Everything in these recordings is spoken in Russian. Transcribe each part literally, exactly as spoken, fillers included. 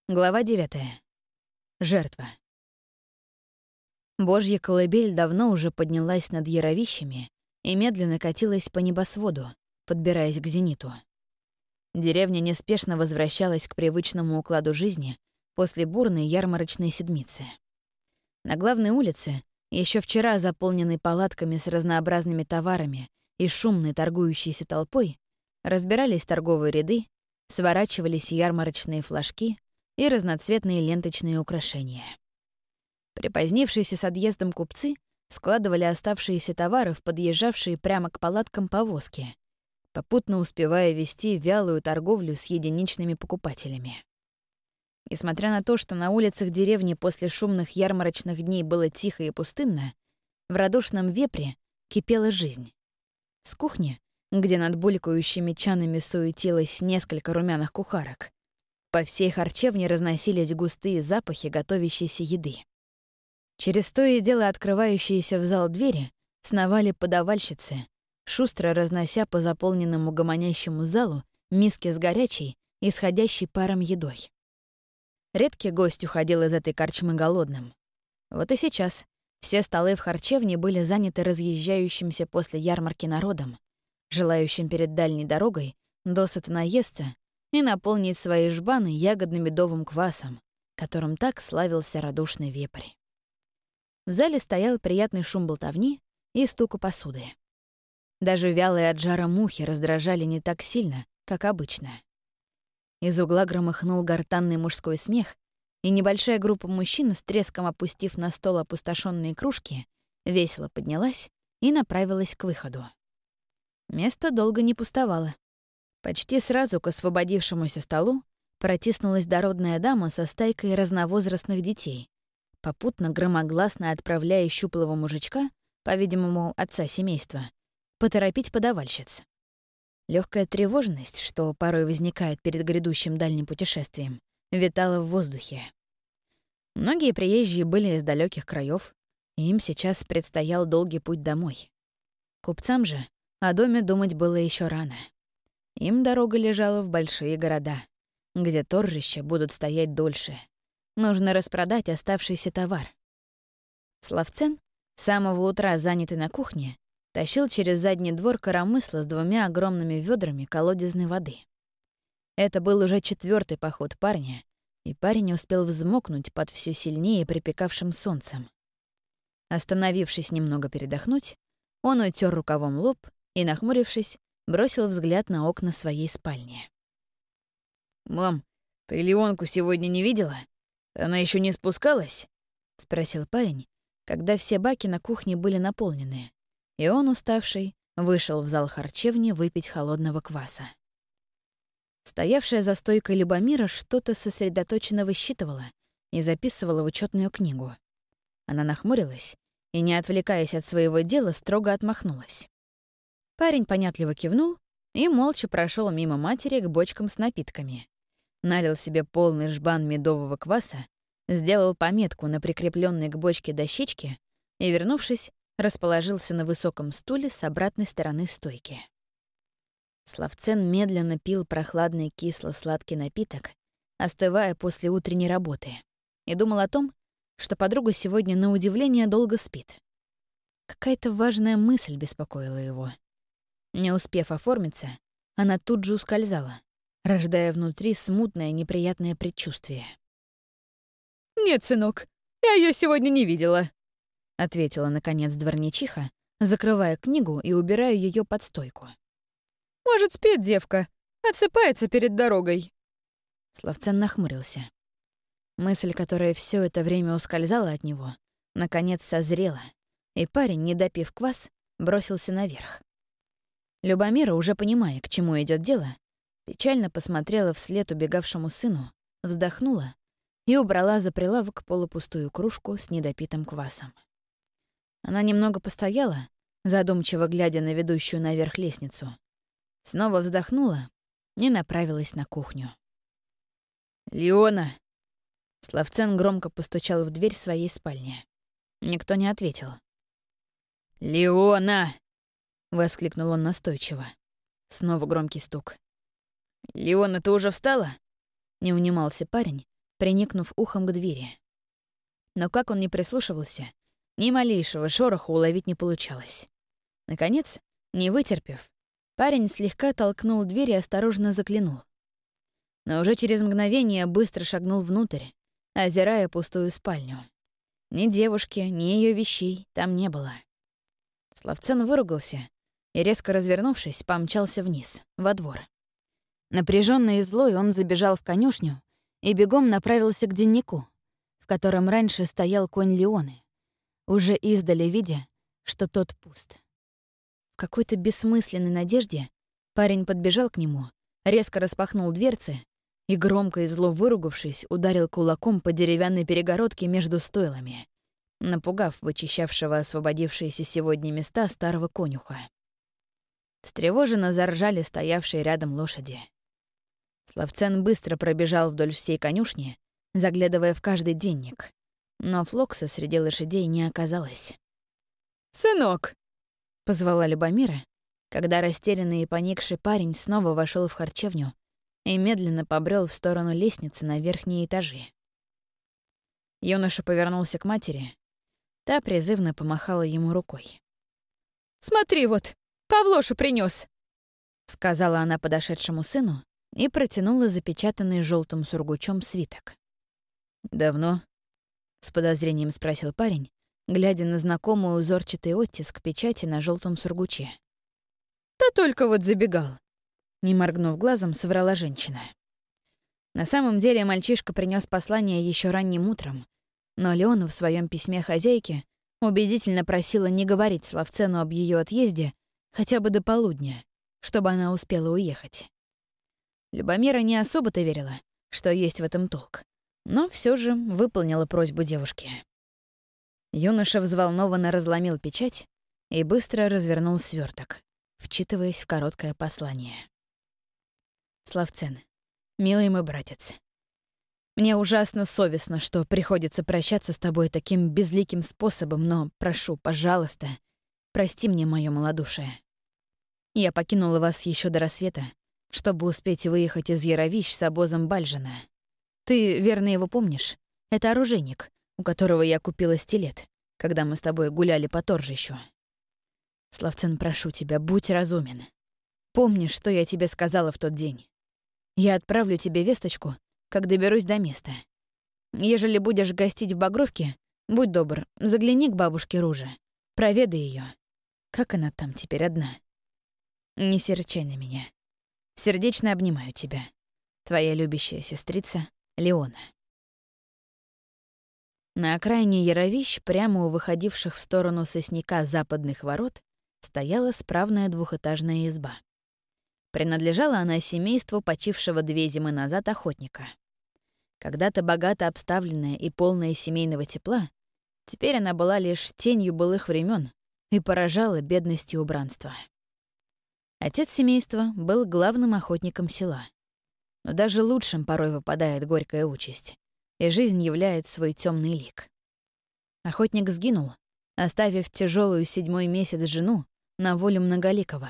Глава девятая. Жертва. Божья колыбель давно уже поднялась над Яровищами и медленно катилась по небосводу, подбираясь к зениту. Деревня неспешно возвращалась к привычному укладу жизни после бурной ярмарочной седмицы. На главной улице, еще вчера заполненной палатками с разнообразными товарами и шумной торгующейся толпой, разбирались торговые ряды, сворачивались ярмарочные флажки и разноцветные ленточные украшения. Припозднившиеся с отъездом купцы складывали оставшиеся товары в подъезжавшие прямо к палаткам повозки, попутно успевая вести вялую торговлю с единичными покупателями. Несмотря на то, что на улицах деревни после шумных ярмарочных дней было тихо и пустынно, в радушном вепре кипела жизнь. С кухни, где над булькающими чанами суетилось несколько румяных кухарок, по всей харчевне разносились густые запахи готовящейся еды. Через то и дело открывающиеся в зал двери сновали подавальщицы, шустро разнося по заполненному гомонящему залу миски с горячей, исходящей паром едой. Редкий гость уходил из этой корчмы голодным. Вот и сейчас все столы в харчевне были заняты разъезжающимся после ярмарки народом, желающим перед дальней дорогой досыта наесться и наполнить свои жбаны ягодно-медовым квасом, которым так славился радушный вепрь. В зале стоял приятный шум болтовни и стука посуды. Даже вялые от жара мухи раздражали не так сильно, как обычно. Из угла громыхнул гортанный мужской смех, и небольшая группа мужчин, с треском опустив на стол опустошенные кружки, весело поднялась и направилась к выходу. Место долго не пустовало. Почти сразу к освободившемуся столу протиснулась дородная дама со стайкой разновозрастных детей, попутно громогласно отправляя щуплого мужичка, по-видимому, отца семейства, поторопить подавальщиц. Легкая тревожность, что порой возникает перед грядущим дальним путешествием, витала в воздухе. Многие приезжие были из далеких краев, и им сейчас предстоял долгий путь домой. Купцам же о доме думать было еще рано. Им дорога лежала в большие города, где торжища будут стоять дольше. Нужно распродать оставшийся товар. Славцен, с самого утра занятый на кухне, тащил через задний двор коромысла с двумя огромными ведрами колодезной воды. Это был уже четвертый поход парня, и парень успел взмокнуть под все сильнее припекавшим солнцем. Остановившись немного передохнуть, он утер рукавом лоб и, нахмурившись, бросил взгляд на окна своей спальни. «Мам, ты Леонку сегодня не видела? Она еще не спускалась?» — спросил парень, когда все баки на кухне были наполнены, и он, уставший, вышел в зал харчевни выпить холодного кваса. Стоявшая за стойкой Любомира что-то сосредоточенно высчитывала и записывала в учетную книгу. Она нахмурилась и, не отвлекаясь от своего дела, строго отмахнулась. Парень понятливо кивнул и молча прошел мимо матери к бочкам с напитками. Налил себе полный жбан медового кваса, сделал пометку на прикрепленной к бочке дощечке и, вернувшись, расположился на высоком стуле с обратной стороны стойки. Славцен медленно пил прохладный кисло-сладкий напиток, остывая после утренней работы, и думал о том, что подруга сегодня на удивление долго спит. Какая-то важная мысль беспокоила его. Не успев оформиться, она тут же ускользала, рождая внутри смутное неприятное предчувствие. «Нет, сынок, я ее сегодня не видела», — ответила, наконец, дворничиха, закрывая книгу и убирая ее под стойку. «Может, спит девка, отсыпается перед дорогой». Славцен нахмурился. Мысль, которая все это время ускользала от него, наконец созрела, и парень, не допив квас, бросился наверх. Любомира, уже понимая, к чему идет дело, печально посмотрела вслед убегавшему сыну, вздохнула и убрала за прилавок полупустую кружку с недопитым квасом. Она немного постояла, задумчиво глядя на ведущую наверх лестницу, снова вздохнула и направилась на кухню. «Леона!» Славцен громко постучал в дверь своей спальни. Никто не ответил. «Леона!» — воскликнул он настойчиво. Снова громкий стук. «Леона, ты уже встала?» — не унимался парень, приникнув ухом к двери. Но как он ни прислушивался, ни малейшего шороха уловить не получалось. Наконец, не вытерпев, парень слегка толкнул дверь и осторожно заглянул. Но уже через мгновение быстро шагнул внутрь, озирая пустую спальню. Ни девушки, ни ее вещей там не было. Славцен выругался и, резко развернувшись, помчался вниз, во двор. Напряженный и злой он забежал в конюшню и бегом направился к деннику, в котором раньше стоял конь Леоны, уже издали видя, что тот пуст. В какой-то бессмысленной надежде парень подбежал к нему, резко распахнул дверцы и, громко и зло выругавшись, ударил кулаком по деревянной перегородке между стойлами, напугав вычищавшего освободившиеся сегодня места старого конюха. Встревоженно заржали стоявшие рядом лошади. Славцен быстро пробежал вдоль всей конюшни, заглядывая в каждый денник, но Флокса среди лошадей не оказалось. «Сынок!» — позвала Любомира, когда растерянный и поникший парень снова вошел в харчевню и медленно побрел в сторону лестницы на верхние этажи. Юноша повернулся к матери. Та призывно помахала ему рукой. «Смотри вот, Павлошу принес, сказала она подошедшему сыну и протянула запечатанный желтым сургучом свиток. «Давно?» — с подозрением спросил парень, глядя на знакомый узорчатый оттиск печати на желтом сургуче. «Да только вот забегал», — не моргнув глазом, соврала женщина. На самом деле мальчишка принес послание еще ранним утром, но Леона в своем письме хозяйке убедительно просила не говорить Славцену об ее отъезде хотя бы до полудня, чтобы она успела уехать. Любомира не особо-то верила, что есть в этом толк, но все же выполнила просьбу девушки. Юноша взволнованно разломил печать и быстро развернул сверток, вчитываясь в короткое послание. «Славцен, милый мой братец, мне ужасно совестно, что приходится прощаться с тобой таким безликим способом, но прошу, пожалуйста, прости мне моё малодушие. Я покинула вас еще до рассвета, чтобы успеть выехать из Яровищ с обозом Бальжина. Ты, верно, его помнишь? Это оружейник, у которого я купила стилет, когда мы с тобой гуляли по торжищу. Славцен, прошу тебя, будь разумен. Помни, что я тебе сказала в тот день. Я отправлю тебе весточку, как доберусь до места. Ежели будешь гостить в Багровке, будь добр, загляни к бабушке Руже, проведай ее. Как она там теперь одна? Не серчай на меня. Сердечно обнимаю тебя. Твоя любящая сестрица Леона». На окраине Яровищ, прямо у выходивших в сторону сосняка западных ворот, стояла справная двухэтажная изба. Принадлежала она семейству почившего две зимы назад охотника. Когда-то богато обставленная и полная семейного тепла, теперь она была лишь тенью былых времен и поражала бедностью убранства. Отец семейства был главным охотником села. Но даже лучшим порой выпадает горькая участь, и жизнь являет свой темный лик. Охотник сгинул, оставив тяжелую седьмой месяц жену на волю Многоликого.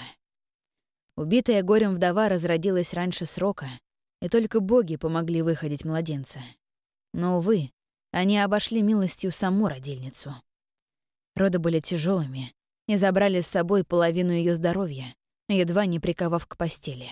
Убитая горем вдова разродилась раньше срока, и только боги помогли выходить младенца. Но, увы, они обошли милостью саму родильницу. Роды были тяжелыми и забрали с собой половину ее здоровья, едва не приковав к постели.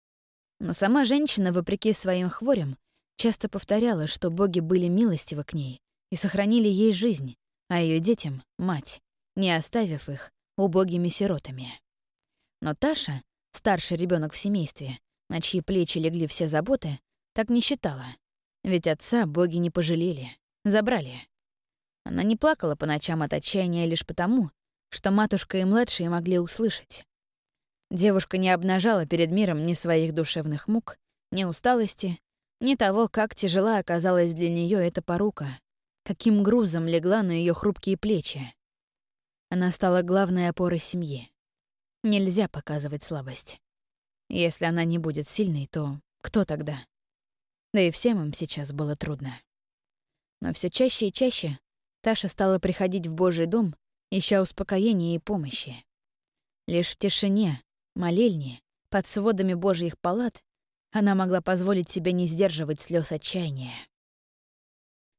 Но сама женщина, вопреки своим хворям, часто повторяла, что боги были милостивы к ней и сохранили ей жизнь, а ее детям — мать, не оставив их убогими сиротами. Но Таша, старший ребенок в семействе, на чьи плечи легли все заботы, так не считала. Ведь отца боги не пожалели, забрали. Она не плакала по ночам от отчаяния лишь потому, что матушка и младшие могли услышать. Девушка не обнажала перед миром ни своих душевных мук, ни усталости, ни того, как тяжела оказалась для нее эта порука, каким грузом легла на ее хрупкие плечи. Она стала главной опорой семьи. Нельзя показывать слабость. Если она не будет сильной, то кто тогда? Да и всем им сейчас было трудно. Но все чаще и чаще Таша стала приходить в Божий дом, ища успокоения и помощи. Лишь в тишине, молельне, под сводами Божьих палат она могла позволить себе не сдерживать слез отчаяния.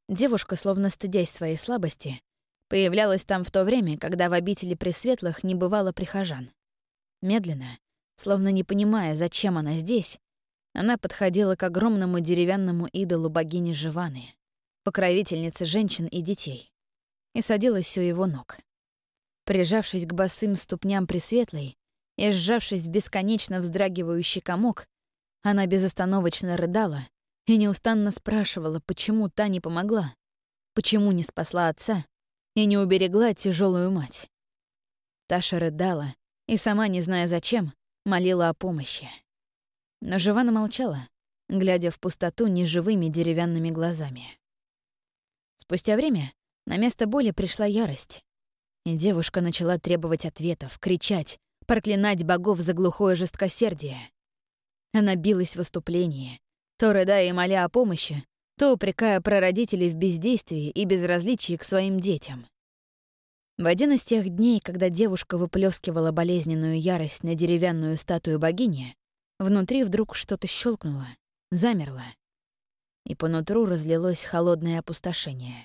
Девушка, словно стыдясь своей слабости, появлялась там в то время, когда в обители Пресветлых не бывало прихожан. Медленно, словно не понимая, зачем она здесь, она подходила к огромному деревянному идолу богини Живаны, покровительницы женщин и детей, и садилась у его ног. Прижавшись к босым ступням Пресветлой и сжавшись в бесконечно вздрагивающий комок, она безостановочно рыдала и неустанно спрашивала, почему та не помогла, почему не спасла отца и не уберегла тяжелую мать. Таша рыдала и, сама не зная зачем, молила о помощи. Но Живана молчала, глядя в пустоту неживыми деревянными глазами. Спустя время на место боли пришла ярость, и девушка начала требовать ответов, кричать, проклинать богов за глухое жесткосердие. Она билась в выступлении, то рыдая и моля о помощи, то упрекая прародителей в бездействии и безразличии к своим детям. В один из тех дней, когда девушка выплескивала болезненную ярость на деревянную статую богини, внутри вдруг что-то щелкнуло, замерло, и по нутру разлилось холодное опустошение.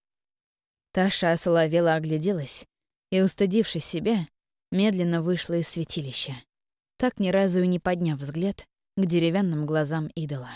Таша осоловела огляделась и, устыдившись себя, медленно вышла из святилища, так ни разу и не подняв взгляд к деревянным глазам идола.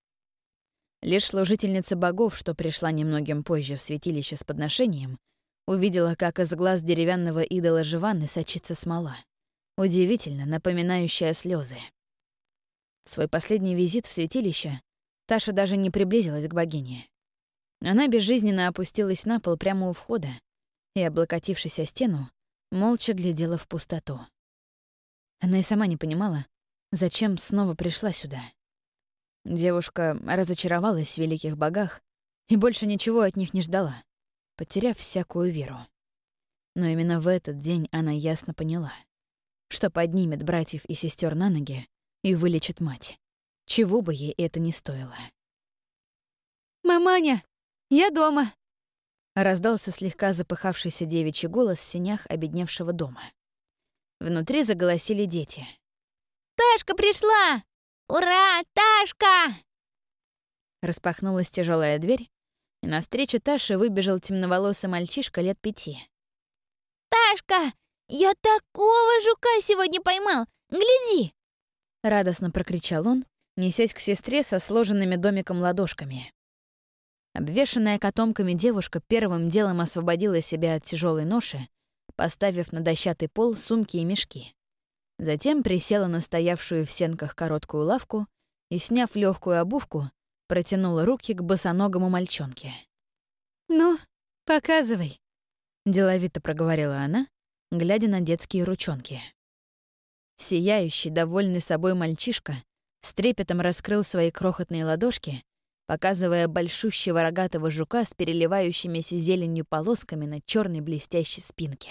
Лишь служительница богов, что пришла немногим позже в святилище с подношением, увидела, как из глаз деревянного идола Живаны сочится смола, удивительно напоминающая слезы. В свой последний визит в святилище Таша даже не приблизилась к богине. Она безжизненно опустилась на пол прямо у входа и, облокотившись о стену, молча глядела в пустоту. Она и сама не понимала, зачем снова пришла сюда. Девушка разочаровалась в великих богах и больше ничего от них не ждала, потеряв всякую веру. Но именно в этот день она ясно поняла, что поднимет братьев и сестер на ноги и вылечит мать, чего бы ей это ни стоило. «Маманя, я дома!» Раздался слегка запыхавшийся девичий голос в сенях обедневшего дома. Внутри заголосили дети. «Ташка пришла! Ура, Ташка!» Распахнулась тяжелая дверь, и навстречу Таше выбежал темноволосый мальчишка лет пяти. «Ташка, я такого жука сегодня поймал! Гляди!» Радостно прокричал он, несясь к сестре со сложенными домиком ладошками. Обвешанная котомками девушка первым делом освободила себя от тяжелой ноши, поставив на дощатый пол сумки и мешки. Затем присела на стоявшую в сенках короткую лавку и, сняв легкую обувку, протянула руки к босоногому мальчонке. «Ну, показывай», — деловито проговорила она, глядя на детские ручонки. Сияющий, довольный собой мальчишка с трепетом раскрыл свои крохотные ладошки, показывая большущего рогатого жука с переливающимися зеленью полосками на черной блестящей спинке.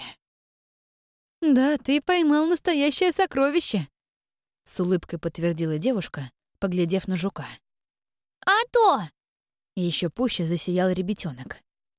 «Да, ты поймал настоящее сокровище», — с улыбкой подтвердила девушка, поглядев на жука. «А то!» Еще пуще засиял ребятёнок.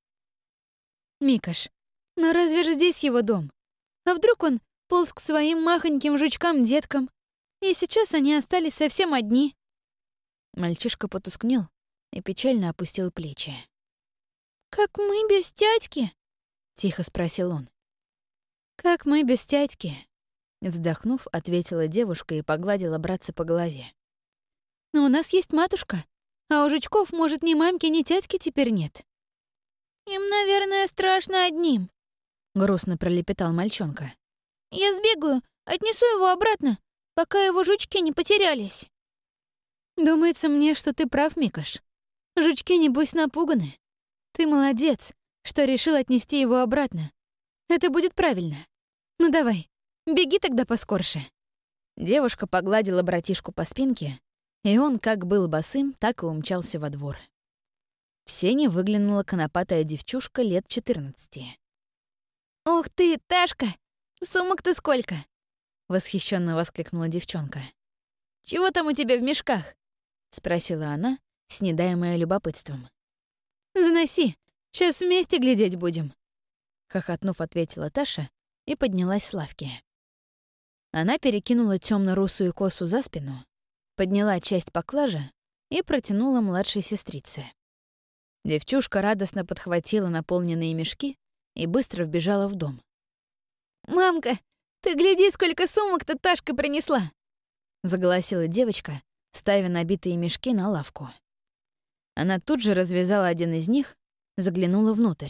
«Микаш, но разве же здесь его дом? А вдруг он полз к своим махоньким жучкам-деткам, и сейчас они остались совсем одни?» Мальчишка потускнел и печально опустил плечи. «Как мы без тятьки?» — тихо спросил он. «Как мы без тятьки?» — вздохнув, ответила девушка и погладила братца по голове. «Но у нас есть матушка, а у жучков, может, ни мамки, ни тятьки теперь нет». «Им, наверное, страшно одним», — грустно пролепетал мальчонка. «Я сбегаю, отнесу его обратно, пока его жучки не потерялись». «Думается мне, что ты прав, Микаш. Жучки, небось, напуганы. Ты молодец, что решил отнести его обратно. Это будет правильно. Ну давай, беги тогда поскорше». Девушка погладила братишку по спинке, и он как был босым, так и умчался во двор. В сене выглянула конопатая девчушка лет четырнадцати. «Ух ты, Ташка! Сумок-то сколько!» — восхищенно воскликнула девчонка. «Чего там у тебя в мешках?» — спросила она, снедаемая любопытством. «Заноси, сейчас вместе глядеть будем», — хохотнув, ответила Таша и поднялась с лавки. Она перекинула темно-русую косу за спину, подняла часть поклажи и протянула младшей сестрице. Девчушка радостно подхватила наполненные мешки и быстро вбежала в дом. «Мамка, ты гляди, сколько сумок-то Ташка принесла!» — заголосила девочка, ставя набитые мешки на лавку. Она тут же развязала один из них, заглянула внутрь.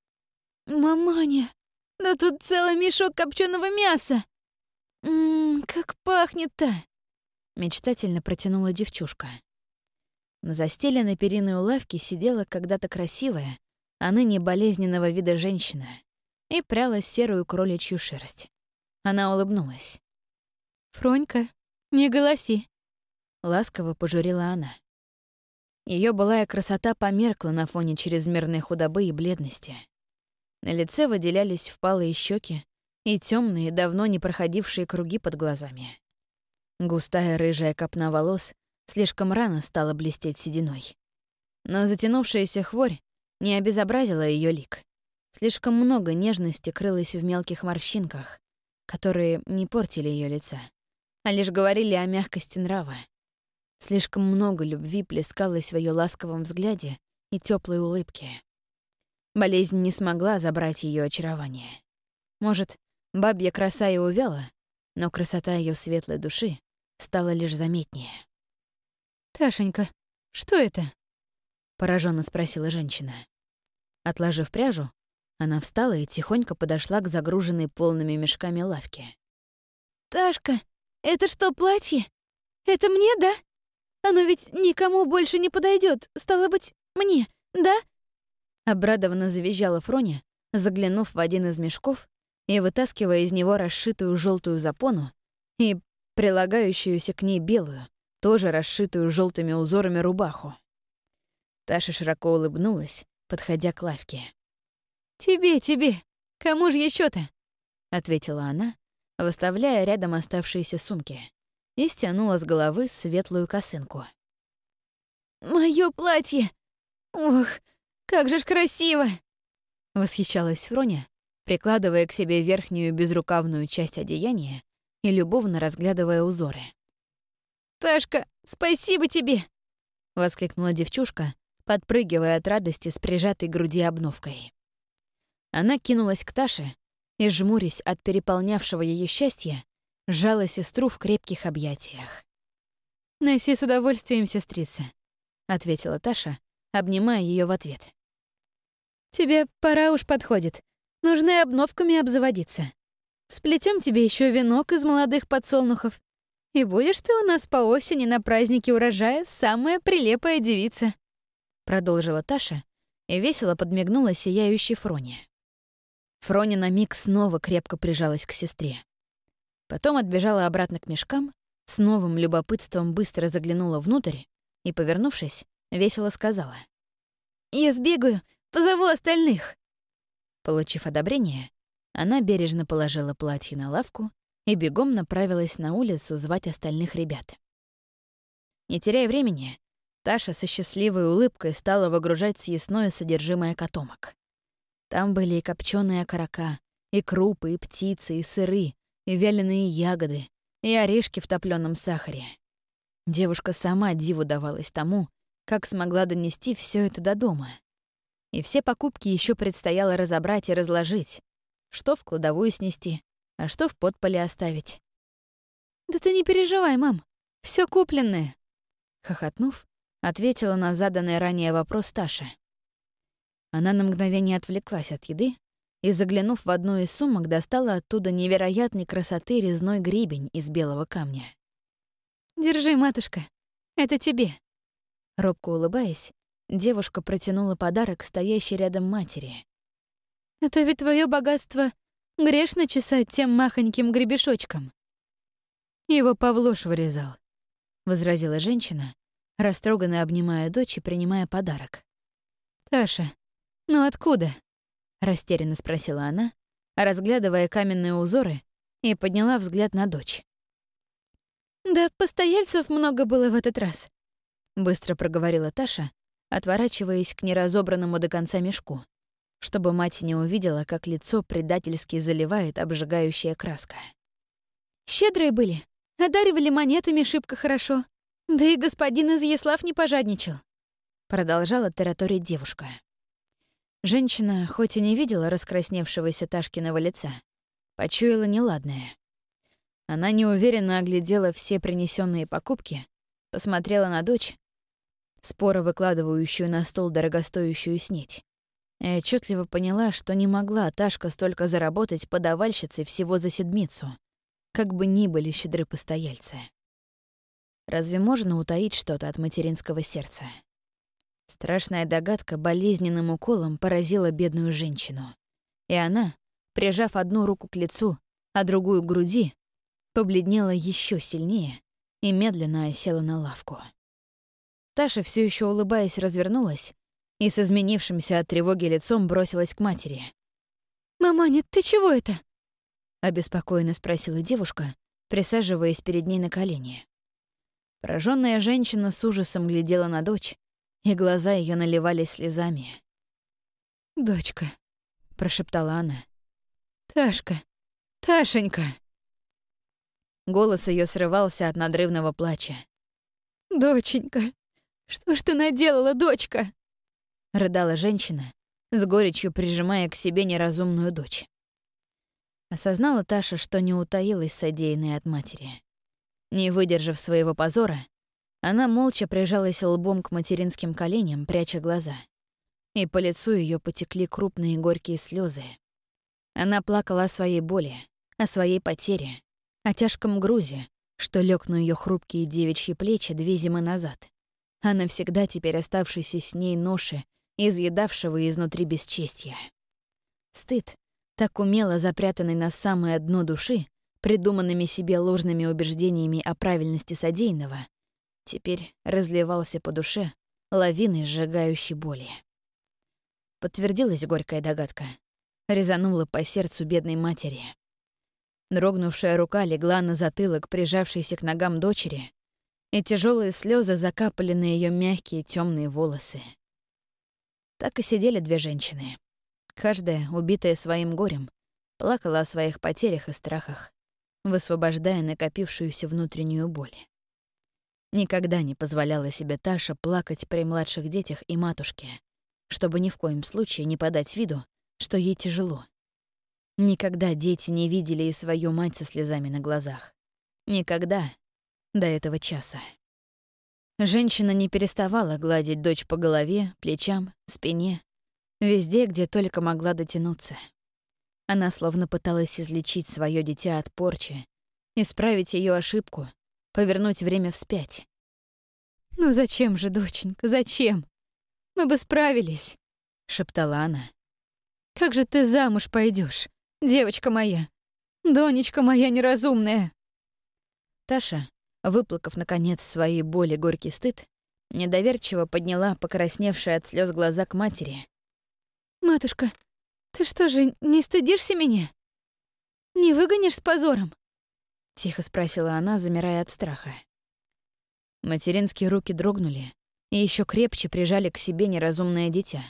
«Маманя, да тут целый мешок копченого мяса! Ммм, как пахнет-то!» — мечтательно протянула девчушка. На застеленной периной у лавки сидела когда-то красивая, а ныне болезненного вида женщина и пряла серую кроличью шерсть. Она улыбнулась. «Фронька, не голоси», — ласково пожурила она. Ее былая красота померкла на фоне чрезмерной худобы и бледности. На лице выделялись впалые щеки и темные, давно не проходившие круги под глазами. Густая рыжая копна волос слишком рано стала блестеть сединой. Но затянувшаяся хворь не обезобразила ее лик. Слишком много нежности крылось в мелких морщинках, которые не портили ее лица, а лишь говорили о мягкости нрава. Слишком много любви плескалось в ее ласковом взгляде и теплой улыбке. Болезнь не смогла забрать ее очарование. Может, бабья краса и увяла, но красота ее светлой души стала лишь заметнее. «Ташенька, что это?» — пораженно спросила женщина. Отложив пряжу, она встала и тихонько подошла к загруженной полными мешками лавке. «Ташка, это что, платье? Это мне, да? Оно ведь никому больше не подойдет. Стало быть, мне, да?» Обрадованно завизжала Фроня, заглянув в один из мешков и вытаскивая из него расшитую желтую запону и прилагающуюся к ней белую, тоже расшитую желтыми узорами рубаху. Таша широко улыбнулась, подходя к лавке. «Тебе, тебе! Кому же еще-то?» — ответила она, выставляя рядом оставшиеся сумки, и стянула с головы светлую косынку. «Моё платье! Ох, как же ж красиво!» — восхищалась Фроня, прикладывая к себе верхнюю безрукавную часть одеяния и любовно разглядывая узоры. «Ташка, спасибо тебе!» — воскликнула девчушка, подпрыгивая от радости с прижатой к груди обновкой. Она кинулась к Таше и, жмурясь от переполнявшего ее счастья, сжала сестру в крепких объятиях. «Носи с удовольствием, сестрица», — ответила Таша, обнимая ее в ответ. «Тебе пора уж подходит. Нужно и обновками обзаводиться. Сплетем тебе еще венок из молодых подсолнухов. И будешь ты у нас по осени на празднике урожая самая прелепая девица», — продолжила Таша и весело подмигнула сияющей Фроне. Фроня на миг снова крепко прижалась к сестре. Потом отбежала обратно к мешкам, с новым любопытством быстро заглянула внутрь и, повернувшись, весело сказала: «Я сбегаю, позову остальных». Получив одобрение, она бережно положила платье на лавку и бегом направилась на улицу звать остальных ребят. Не теряя времени, Таша со счастливой улыбкой стала выгружать съестное содержимое котомок. Там были и копченые окорока, и крупы, и птицы, и сыры, и вяленые ягоды, и орешки в топленом сахаре. Девушка сама диву давалась тому, как смогла донести все это до дома. И все покупки еще предстояло разобрать и разложить, что в кладовую снести, а что в подполе оставить. «Да ты не переживай, мам, все купленное», — хохотнув, ответила на заданный ранее вопрос Таша. Она на мгновение отвлеклась от еды и, заглянув в одну из сумок, достала оттуда невероятной красоты резной гребень из белого камня. «Держи, матушка, это тебе». Робко улыбаясь, девушка протянула подарок стоящей рядом матери. «А то ведь твое богатство грешно чесать тем махоньким гребешочком». «Его Павлуш вырезал», — возразила женщина, растроганно обнимая дочь и принимая подарок. «Таша, ну откуда?» — растерянно спросила она, разглядывая каменные узоры, и подняла взгляд на дочь. «Да постояльцев много было в этот раз», — быстро проговорила Таша, отворачиваясь к неразобранному до конца мешку, чтобы мать не увидела, как лицо предательски заливает обжигающая краска. «Щедрые были, одаривали монетами шибко хорошо, да и господин Изъяслав не пожадничал». продолжала тараторить девушка. Женщина, хоть и не видела раскрасневшегося Ташкиного лица, почуяла неладное. Она неуверенно оглядела все принесенные покупки, посмотрела на дочь, споро выкладывающую на стол дорогостоящую снеть, и отчетливо поняла, что не могла Ташка столько заработать подавальщицей всего за седмицу, как бы ни были щедры постояльцы. Разве можно утаить что-то от материнского сердца? Страшная догадка болезненным уколом поразила бедную женщину. И она, прижав одну руку к лицу, а другую к груди, побледнела еще сильнее и медленно осела на лавку. Таша, все еще улыбаясь, развернулась и с изменившимся от тревоги лицом бросилась к матери. «Маманя, ты чего это?» — обеспокоенно спросила девушка, присаживаясь перед ней на колени. Пораженная женщина с ужасом глядела на дочь, и глаза ее наливались слезами. «Дочка», — прошептала она. «Ташка, Ташенька». Голос ее срывался от надрывного плача. «Доченька, что ж ты наделала, дочка?» — рыдала женщина, с горечью прижимая к себе неразумную дочь. Осознала Таша, что не утаилась содеянное от матери. Не выдержав своего позора, она молча прижалась лбом к материнским коленям, пряча глаза. И по лицу ее потекли крупные горькие слезы. Она плакала о своей боли, о своей потере, о тяжком грузе, что лег на ее хрупкие девичьи плечи две зимы назад, а навсегда теперь оставшейся с ней ноши, изъедавшего изнутри бесчестья. Стыд, так умело запрятанный на самое дно души, придуманными себе ложными убеждениями о правильности содеянного, теперь разливался по душе лавиной сжигающей боли. Подтвердилась горькая догадка. Резанула по сердцу бедной матери. Дрогнувшая рука легла на затылок, прижавшейся к ногам дочери, и тяжелые слезы закапали на ее мягкие темные волосы. Так и сидели две женщины. Каждая, убитая своим горем, плакала о своих потерях и страхах, высвобождая накопившуюся внутреннюю боль. Никогда не позволяла себе Таша плакать при младших детях и матушке, чтобы ни в коем случае не подать виду, что ей тяжело. Никогда дети не видели и свою мать со слезами на глазах. Никогда до этого часа. Женщина не переставала гладить дочь по голове, плечам, спине, везде, где только могла дотянуться. Она словно пыталась излечить свое дитя от порчи, исправить ее ошибку, повернуть время вспять. «Ну зачем же, доченька, зачем? Мы бы справились», — шептала она. «Как же ты замуж пойдешь, девочка моя, донечка моя неразумная?» Таша, выплакав, наконец, свои боли горький стыд, недоверчиво подняла покрасневшие от слез глаза к матери. «Матушка, ты что же, не стыдишься меня? Не выгонишь с позором?» — тихо спросила она, замирая от страха. Материнские руки дрогнули и еще крепче прижали к себе неразумное дитя.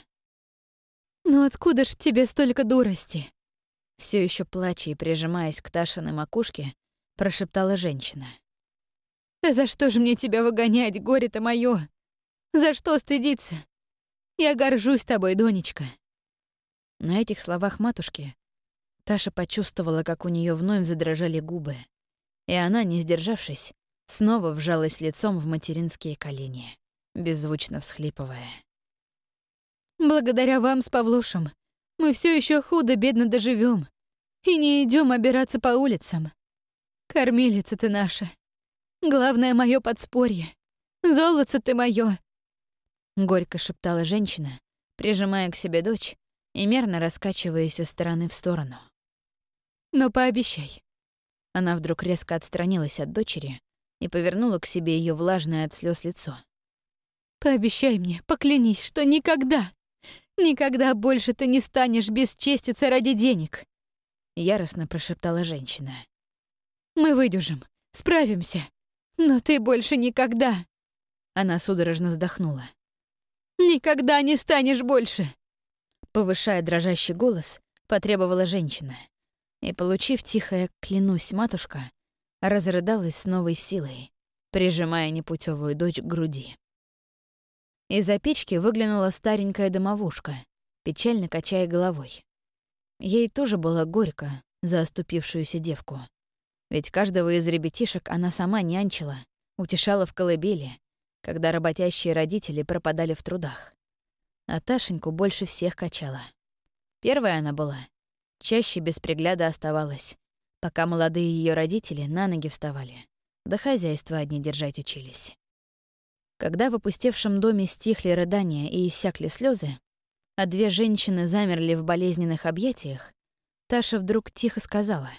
«Ну откуда ж в тебе столько дурости?» Все еще плача и прижимаясь к Ташиной макушке, прошептала женщина. «Да за что же мне тебя выгонять, горе-то моё? За что стыдиться? Я горжусь тобой, Донечка». На этих словах матушки Таша почувствовала, как у нее вновь задрожали губы, и она, не сдержавшись, снова вжалась лицом в материнские колени, беззвучно всхлипывая. «Благодаря вам с Павлушем мы все еще худо-бедно доживем и не идем обираться по улицам. Кормилица ты наша. Главное мое подспорье. Золотце ты мое. Горько шептала женщина, прижимая к себе дочь и мерно раскачиваясь из стороны в сторону. «Но пообещай». Она вдруг резко отстранилась от дочери и повернула к себе ее влажное от слез лицо. «Пообещай мне, поклянись, что никогда, никогда больше ты не станешь бесчеститься ради денег», — яростно прошептала женщина. «Мы выдержим, справимся, но ты больше никогда...» Она судорожно вздохнула. «Никогда не станешь больше!» Повышая дрожащий голос, потребовала женщина. И, получив тихое «клянусь, матушка», разрыдалась с новой силой, прижимая непутевую дочь к груди. Из-за печки выглянула старенькая домовушка, печально качая головой. Ей тоже было горько за оступившуюся девку. Ведь каждого из ребятишек она сама нянчила, утешала в колыбели, когда работящие родители пропадали в трудах. А Ташеньку больше всех качала. Первая она была, чаще без пригляда оставалась, пока молодые ее родители на ноги вставали, да хозяйство одни держать учились. Когда в опустевшем доме стихли рыдания и иссякли слезы, а две женщины замерли в болезненных объятиях, Таша вдруг тихо сказала: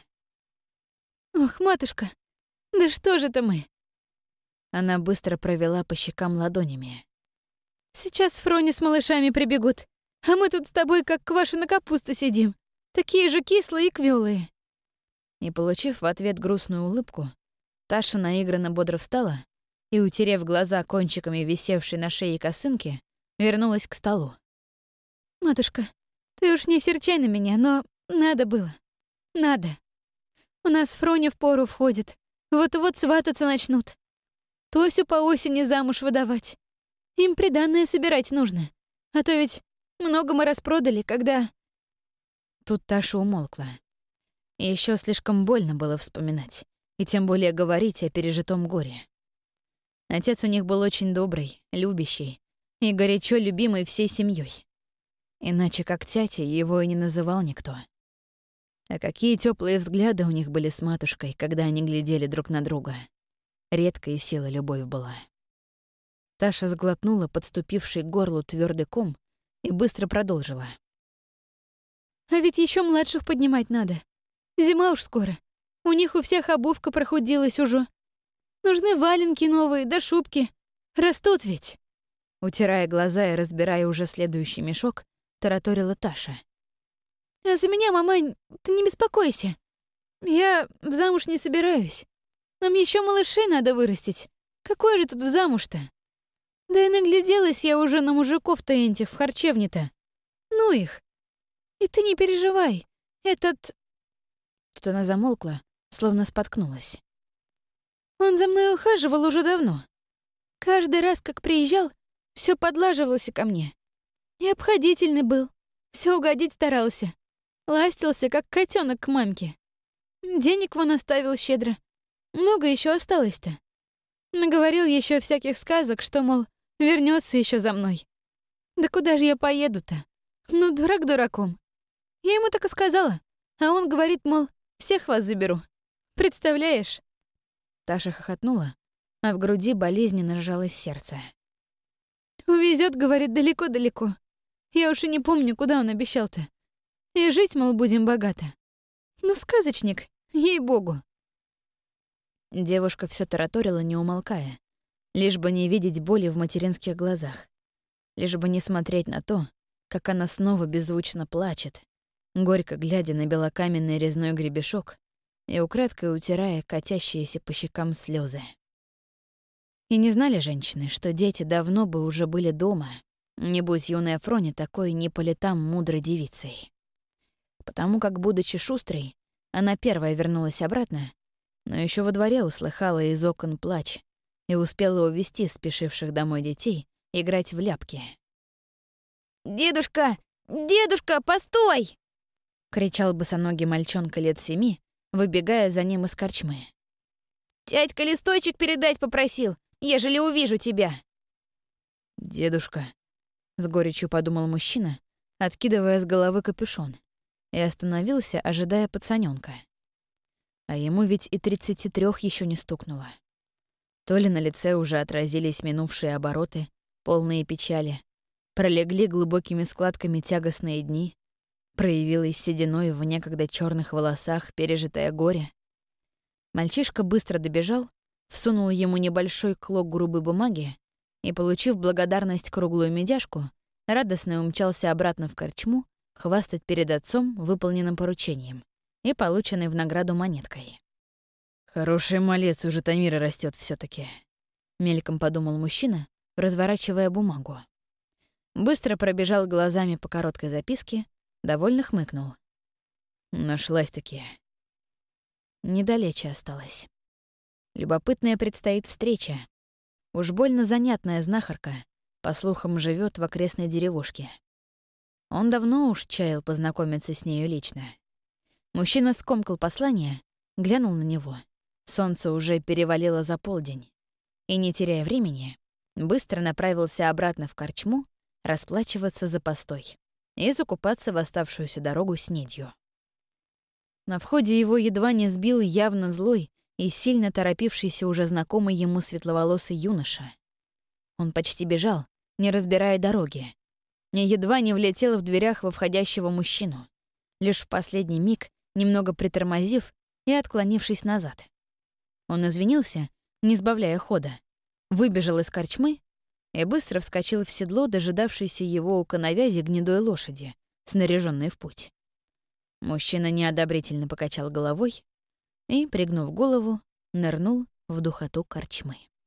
«Ох, матушка, да что же это мы?» Она быстро провела по щекам ладонями. «Сейчас Фроня с малышами прибегут, а мы тут с тобой как квашеная капуста сидим, такие же кислые и квёлые». И, получив в ответ грустную улыбку, Таша наигранно бодро встала и, утерев глаза кончиками висевшей на шее косынки, вернулась к столу. «Матушка, ты уж не серчай на меня, но надо было. Надо. У нас Фроня в пору входит, вот-вот свататься начнут. Тосю по осени замуж выдавать. Им приданное собирать нужно, а то ведь много мы распродали, когда...» Тут Таша умолкла. Еще слишком больно было вспоминать, и тем более говорить о пережитом горе. Отец у них был очень добрый, любящий и горячо любимый всей семьей. Иначе как тятя его и не называл никто. А какие теплые взгляды у них были с матушкой, когда они глядели друг на друга. Редкая сила любовь была. Таша сглотнула подступивший к горлу твердый ком и быстро продолжила. «А ведь еще младших поднимать надо. Зима уж скоро. У них у всех обувка прохудилась уже. Нужны валенки новые, да шубки. Растут ведь». Утирая глаза и разбирая уже следующий мешок, тараторила Таша. «А за меня, мамань, ты не беспокойся. Я в замуж не собираюсь. Нам еще малышей надо вырастить. Какой же тут в замуж-то? Да и нагляделась я уже на мужиков-то этих в харчевне-то. Ну их. И ты не переживай. Этот...» Тут она замолкла, словно споткнулась. «Он за мной ухаживал уже давно. Каждый раз, как приезжал, все подлаживался ко мне. И обходительный был. Все угодить старался. Ластился, как котенок к мамке. Денег вон оставил щедро. Много еще осталось-то. Наговорил еще всяких сказок, что, мол, вернется еще за мной. Да куда же я поеду-то? Ну, дурак дураком. Я ему так и сказала. А он говорит, мол, всех вас заберу. Представляешь?» Таша хохотнула, а в груди болезненно сжалось сердце. «Увезет, говорит, далеко-далеко. Я уж и не помню, куда он обещал-то. И жить, мол, будем богато. Ну, сказочник, ей-богу». Девушка все тараторила, не умолкая, лишь бы не видеть боли в материнских глазах, лишь бы не смотреть на то, как она снова беззвучно плачет, горько глядя на белокаменный резной гребешок и украдкой утирая катящиеся по щекам слезы. И не знали женщины, что дети давно бы уже были дома, не будь юная Фроня такой не по летам мудрой девицей. Потому как, будучи шустрой, она первая вернулась обратно, но еще во дворе услыхала из окон плач и успела увести спешивших домой детей играть в ляпки. «Дедушка! Дедушка, постой!» — кричал босоногий мальчонка лет семи, выбегая за ним из корчмы. «Дядька листочек передать попросил, ежели увижу тебя». «Дедушка», — с горечью подумал мужчина, откидывая с головы капюшон, и остановился, ожидая пацанёнка. А ему ведь и тридцати трёх ещё не стукнуло. То ли на лице уже отразились минувшие обороты, полные печали, пролегли глубокими складками тягостные дни, проявилась сединой в некогда чёрных волосах пережитое горе. Мальчишка быстро добежал, всунул ему небольшой клок грубой бумаги и, получив благодарность круглую медяшку, радостно умчался обратно в корчму хвастать перед отцом выполненным поручением и полученной в награду монеткой. «Хороший малец у Житомира растет все таки мельком подумал мужчина, разворачивая бумагу. Быстро пробежал глазами по короткой записке, довольно хмыкнул. Нашлась-таки. Недалече осталось. Любопытная предстоит встреча. Уж больно занятная знахарка, По слухам, живет в окрестной деревушке. Он давно уж чаял познакомиться с нею лично. Мужчина скомкал послание, глянул на него. Солнце уже перевалило за полдень. И, не теряя времени, быстро направился обратно в корчму расплачиваться за постой и закупаться в оставшуюся дорогу снедью. На входе его едва не сбил явно злой и сильно торопившийся уже знакомый ему светловолосый юноша. Он почти бежал, не разбирая дороги, и едва не влетел в дверях во входящего мужчину, лишь в последний миг немного притормозив и отклонившись назад. Он извинился, не сбавляя хода, выбежал из корчмы и быстро вскочил в седло дожидавшейся его у коновязи гнедой лошади, снаряженной в путь. Мужчина неодобрительно покачал головой и, пригнув голову, нырнул в духоту корчмы.